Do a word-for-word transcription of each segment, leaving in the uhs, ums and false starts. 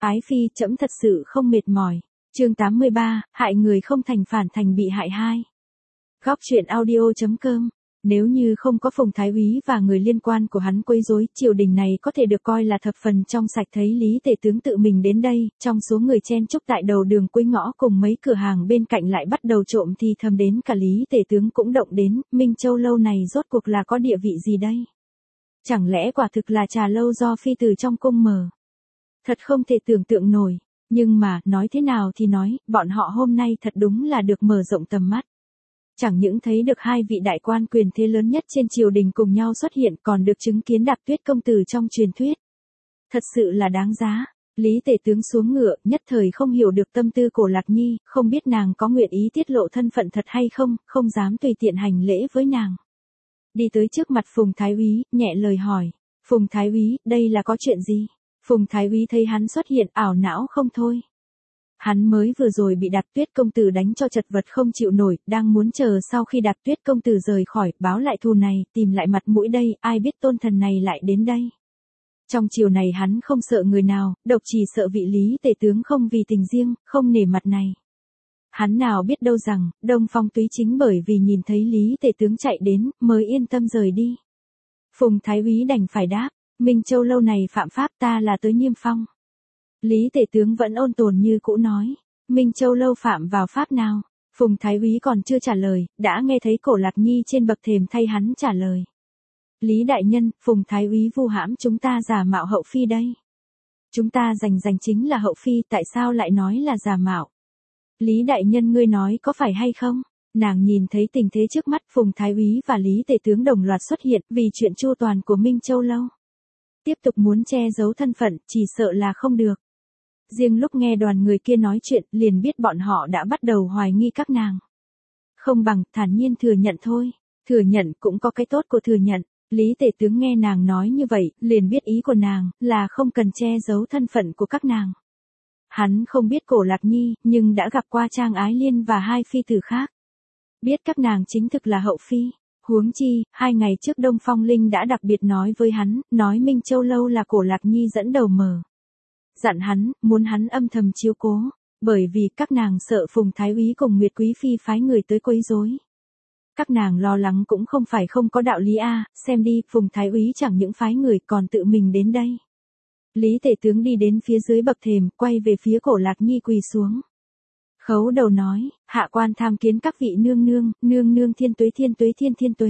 Ái phi, trẫm thật sự không mệt mỏi. Chương tám mươi ba, hại người không thành phản thành bị hại hai. Góc truyện audio chấm com. Nếu như không có Phùng Thái Úy và người liên quan của hắn quấy rối, triều đình này có thể được coi là thập phần trong sạch. Thấy Lý Tể tướng tự mình đến đây, trong số người chen chúc tại đầu đường cuối ngõ cùng mấy cửa hàng bên cạnh lại bắt đầu trộm thì thầm đến cả Lý Tể tướng cũng động đến. Minh Châu lâu này rốt cuộc là có địa vị gì đây? Chẳng lẽ quả thực là trà lâu do phi từ trong cung mở? Thật không thể tưởng tượng nổi. Nhưng mà, nói thế nào thì nói, bọn họ hôm nay thật đúng là được mở rộng tầm mắt. Chẳng những thấy được hai vị đại quan quyền thế lớn nhất trên triều đình cùng nhau xuất hiện, còn được chứng kiến Đạp Tuyết công tử trong truyền thuyết. Thật sự là đáng giá. Lý Tể tướng xuống ngựa, nhất thời không hiểu được tâm tư Cổ Lạc Nhi, không biết nàng có nguyện ý tiết lộ thân phận thật hay không, không dám tùy tiện hành lễ với nàng. Đi tới trước mặt Phùng Thái Úy, nhẹ lời hỏi. Phùng Thái Úy, đây là có chuyện gì? Phùng Thái Úy thấy hắn xuất hiện, ảo não không thôi. Hắn mới vừa rồi bị Đạp Tuyết công tử đánh cho chật vật không chịu nổi, đang muốn chờ sau khi Đạp Tuyết công tử rời khỏi, báo lại thù này, tìm lại mặt mũi đây, ai biết tôn thần này lại đến đây. Trong chiều này hắn không sợ người nào, độc chỉ sợ vị Lý Tể tướng không vì tình riêng, không nể mặt này. Hắn nào biết đâu rằng, Đông Phong Túy chính bởi vì nhìn thấy Lý Tể tướng chạy đến, mới yên tâm rời đi. Phùng Thái Úy đành phải đáp, Minh Châu lâu này phạm pháp, ta là tới niêm phong. Lý Tể tướng vẫn ôn tồn như cũ nói, Minh Châu lâu phạm vào pháp nào? Phùng Thái Úy còn chưa trả lời, đã nghe thấy Cổ Lạc Nhi trên bậc thềm thay hắn trả lời. Lý đại nhân, Phùng Thái Úy vu hãm chúng ta giả mạo hậu phi đây. Chúng ta giành giành chính là hậu phi, tại sao lại nói là giả mạo? Lý đại nhân ngươi nói có phải hay không? Nàng nhìn thấy tình thế trước mắt, Phùng Thái Úy và Lý Tể tướng đồng loạt xuất hiện vì chuyện chu toàn của Minh Châu lâu. Tiếp tục muốn che giấu thân phận, chỉ sợ là không được. Riêng lúc nghe đoàn người kia nói chuyện, liền biết bọn họ đã bắt đầu hoài nghi các nàng. Không bằng, thản nhiên thừa nhận thôi. Thừa nhận cũng có cái tốt của thừa nhận. Lý Tể tướng nghe nàng nói như vậy, liền biết ý của nàng, là không cần che giấu thân phận của các nàng. Hắn không biết Cổ Lạc Nhi, nhưng đã gặp qua Trang Ái Liên và hai phi tử khác. Biết các nàng chính thực là hậu phi. Huống chi, hai ngày trước Đông Phong Linh đã đặc biệt nói với hắn, nói Minh Châu lâu là Cổ Lạc Nhi dẫn đầu mở. Dặn hắn, muốn hắn âm thầm chiếu cố, bởi vì các nàng sợ Phùng Thái Úy cùng Nguyệt Quý Phi phái người tới quấy rối. Các nàng lo lắng cũng không phải không có đạo lý a, xem đi, Phùng Thái Úy chẳng những phái người còn tự mình đến đây. Lý Tể tướng đi đến phía dưới bậc thềm, quay về phía Cổ Lạc Nhi quỳ xuống. Khấu đầu nói, hạ quan tham kiến các vị nương nương, nương nương thiên tuế thiên tuế thiên thiên tuế.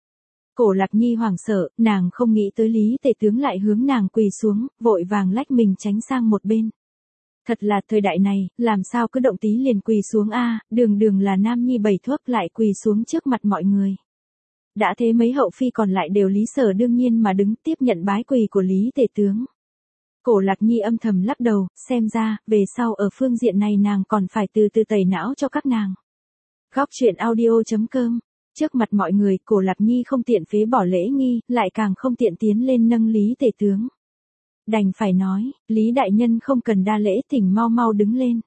Cổ Lạc Nhi hoảng sợ, nàng không nghĩ tới Lý Tể tướng lại hướng nàng quỳ xuống, vội vàng lách mình tránh sang một bên. Thật là thời đại này, làm sao cứ động tí liền quỳ xuống a, đường đường là nam nhi bảy thuốc lại quỳ xuống trước mặt mọi người. Đã thế mấy hậu phi còn lại đều lý sở đương nhiên mà đứng tiếp nhận bái quỳ của Lý Tể tướng. Cổ Lạc Nhi âm thầm lắc đầu, xem ra, về sau ở phương diện này nàng còn phải từ từ tẩy não cho các nàng. Góc truyện audio chấm com. Trước mặt mọi người, Cổ Lạc Nhi không tiện phế bỏ lễ nghi, lại càng không tiện tiến lên nâng Lý Tể tướng. Đành phải nói, Lý đại nhân không cần đa lễ, thỉnh mau mau đứng lên.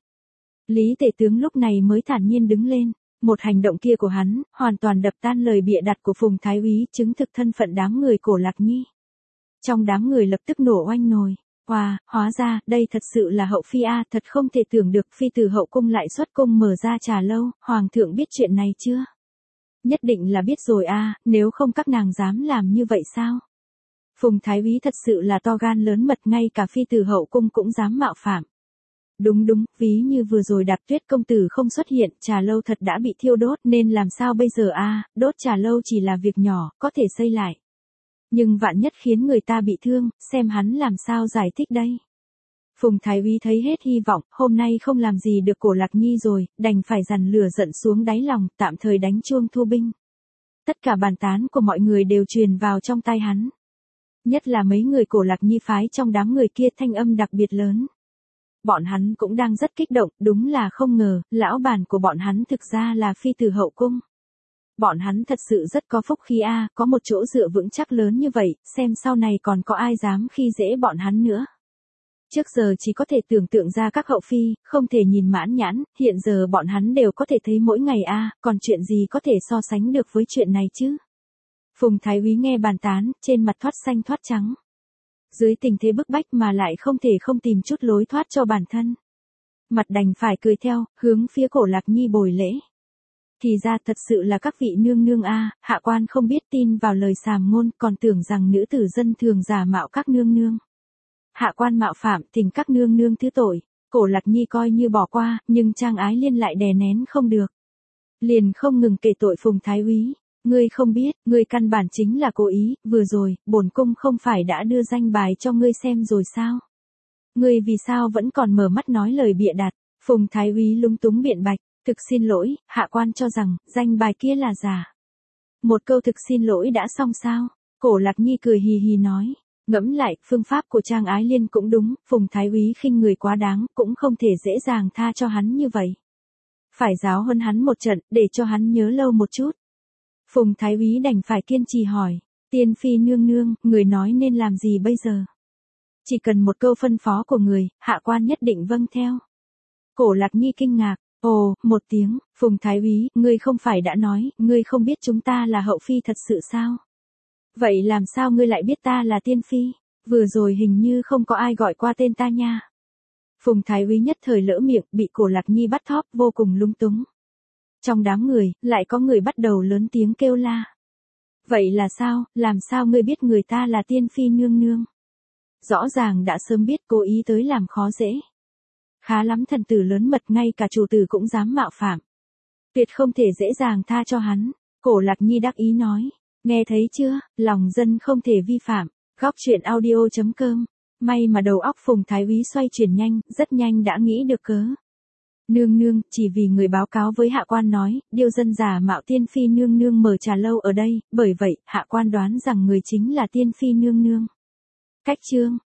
Lý Tể tướng lúc này mới thản nhiên đứng lên. Một hành động kia của hắn, hoàn toàn đập tan lời bịa đặt của Phùng Thái Úy, chứng thực thân phận đám người Cổ Lạc Nhi. Trong đám người lập tức nổ oanh nồi. Wow, hóa ra, đây thật sự là hậu phi a, thật không thể tưởng được, phi từ hậu cung lại xuất cung mở ra trà lâu, hoàng thượng biết chuyện này chưa? Nhất định là biết rồi a, nếu không các nàng dám làm như vậy sao? Phùng Thái Úy thật sự là to gan lớn mật, ngay cả phi từ hậu cung cũng dám mạo phạm. Đúng đúng, ví như vừa rồi Đạp Tuyết công tử không xuất hiện, trà lâu thật đã bị thiêu đốt, nên làm sao bây giờ a, đốt trà lâu chỉ là việc nhỏ, có thể xây lại. Nhưng vạn nhất khiến người ta bị thương, xem hắn làm sao giải thích đây. Phùng Thái Úy thấy hết hy vọng, hôm nay không làm gì được Cổ Lạc Nhi rồi, đành phải dằn lửa giận xuống đáy lòng, tạm thời đánh chuông thu binh. Tất cả bàn tán của mọi người đều truyền vào trong tai hắn. Nhất là mấy người Cổ Lạc Nhi phái trong đám người kia, thanh âm đặc biệt lớn. Bọn hắn cũng đang rất kích động, đúng là không ngờ, lão bản của bọn hắn thực ra là phi từ hậu cung. Bọn hắn thật sự rất có phúc khí a, có một chỗ dựa vững chắc lớn như vậy, xem sau này còn có ai dám khi dễ bọn hắn nữa. Trước giờ chỉ có thể tưởng tượng ra các hậu phi, không thể nhìn mãn nhãn, hiện giờ bọn hắn đều có thể thấy mỗi ngày a, còn chuyện gì có thể so sánh được với chuyện này chứ? Phùng Thái Úy nghe bàn tán, trên mặt thoát xanh thoát trắng. Dưới tình thế bức bách mà lại không thể không tìm chút lối thoát cho bản thân. Mặt đành phải cười theo, hướng phía Cổ Lạc Nhi bồi lễ. Thì ra thật sự là các vị nương nương a, hạ quan không biết tin vào lời sàm ngôn, còn tưởng rằng nữ tử dân thường giả mạo các nương nương. Hạ quan mạo phạm, thỉnh các nương nương thứ tội. Cổ Lạc Nhi coi như bỏ qua, nhưng Trang Ái Liên lại đè nén không được. Liền không ngừng kể tội Phùng Thái Úy. Ngươi không biết, ngươi căn bản chính là cố ý, vừa rồi, bổn cung không phải đã đưa danh bài cho ngươi xem rồi sao? Ngươi vì sao vẫn còn mở mắt nói lời bịa đặt? Phùng Thái Úy lúng túng biện bạch, thực xin lỗi, hạ quan cho rằng, danh bài kia là giả. Một câu thực xin lỗi đã xong sao? Cổ Lạc Nhi cười hì hì nói. Ngẫm lại, phương pháp của Trang Ái Liên cũng đúng, Phùng Thái Úy khinh người quá đáng, cũng không thể dễ dàng tha cho hắn như vậy. Phải giáo hơn hắn một trận, để cho hắn nhớ lâu một chút. Phùng Thái Úy đành phải kiên trì hỏi, tiên phi nương nương, người nói nên làm gì bây giờ? Chỉ cần một câu phân phó của người, hạ quan nhất định vâng theo. Cổ Lạc Nhi kinh ngạc, ồ, một tiếng, Phùng Thái Úy, ngươi không phải đã nói, ngươi không biết chúng ta là hậu phi thật sự sao? Vậy làm sao ngươi lại biết ta là tiên phi? Vừa rồi hình như không có ai gọi qua tên ta nha. Phùng Thái Úy nhất thời lỡ miệng, bị Cổ Lạc Nhi bắt thóp, vô cùng lung túng. Trong đám người, lại có người bắt đầu lớn tiếng kêu la. Vậy là sao, làm sao ngươi biết người ta là tiên phi nương nương? Rõ ràng đã sớm biết, cố ý tới làm khó dễ. Khá lắm, thần tử lớn mật, ngay cả chủ tử cũng dám mạo phạm. Tuyệt không thể dễ dàng tha cho hắn. Cổ Lạc Nhi đắc ý nói. Nghe thấy chưa, lòng dân không thể vi phạm. Góc truyện audio chấm com. May mà đầu óc Phùng Thái Úy xoay chuyển nhanh, rất nhanh đã nghĩ được cớ. Nương nương, chỉ vì người báo cáo với hạ quan nói, điêu dân giả mạo tiên phi nương nương mở trà lâu ở đây, bởi vậy, hạ quan đoán rằng người chính là tiên phi nương nương. Cách chương.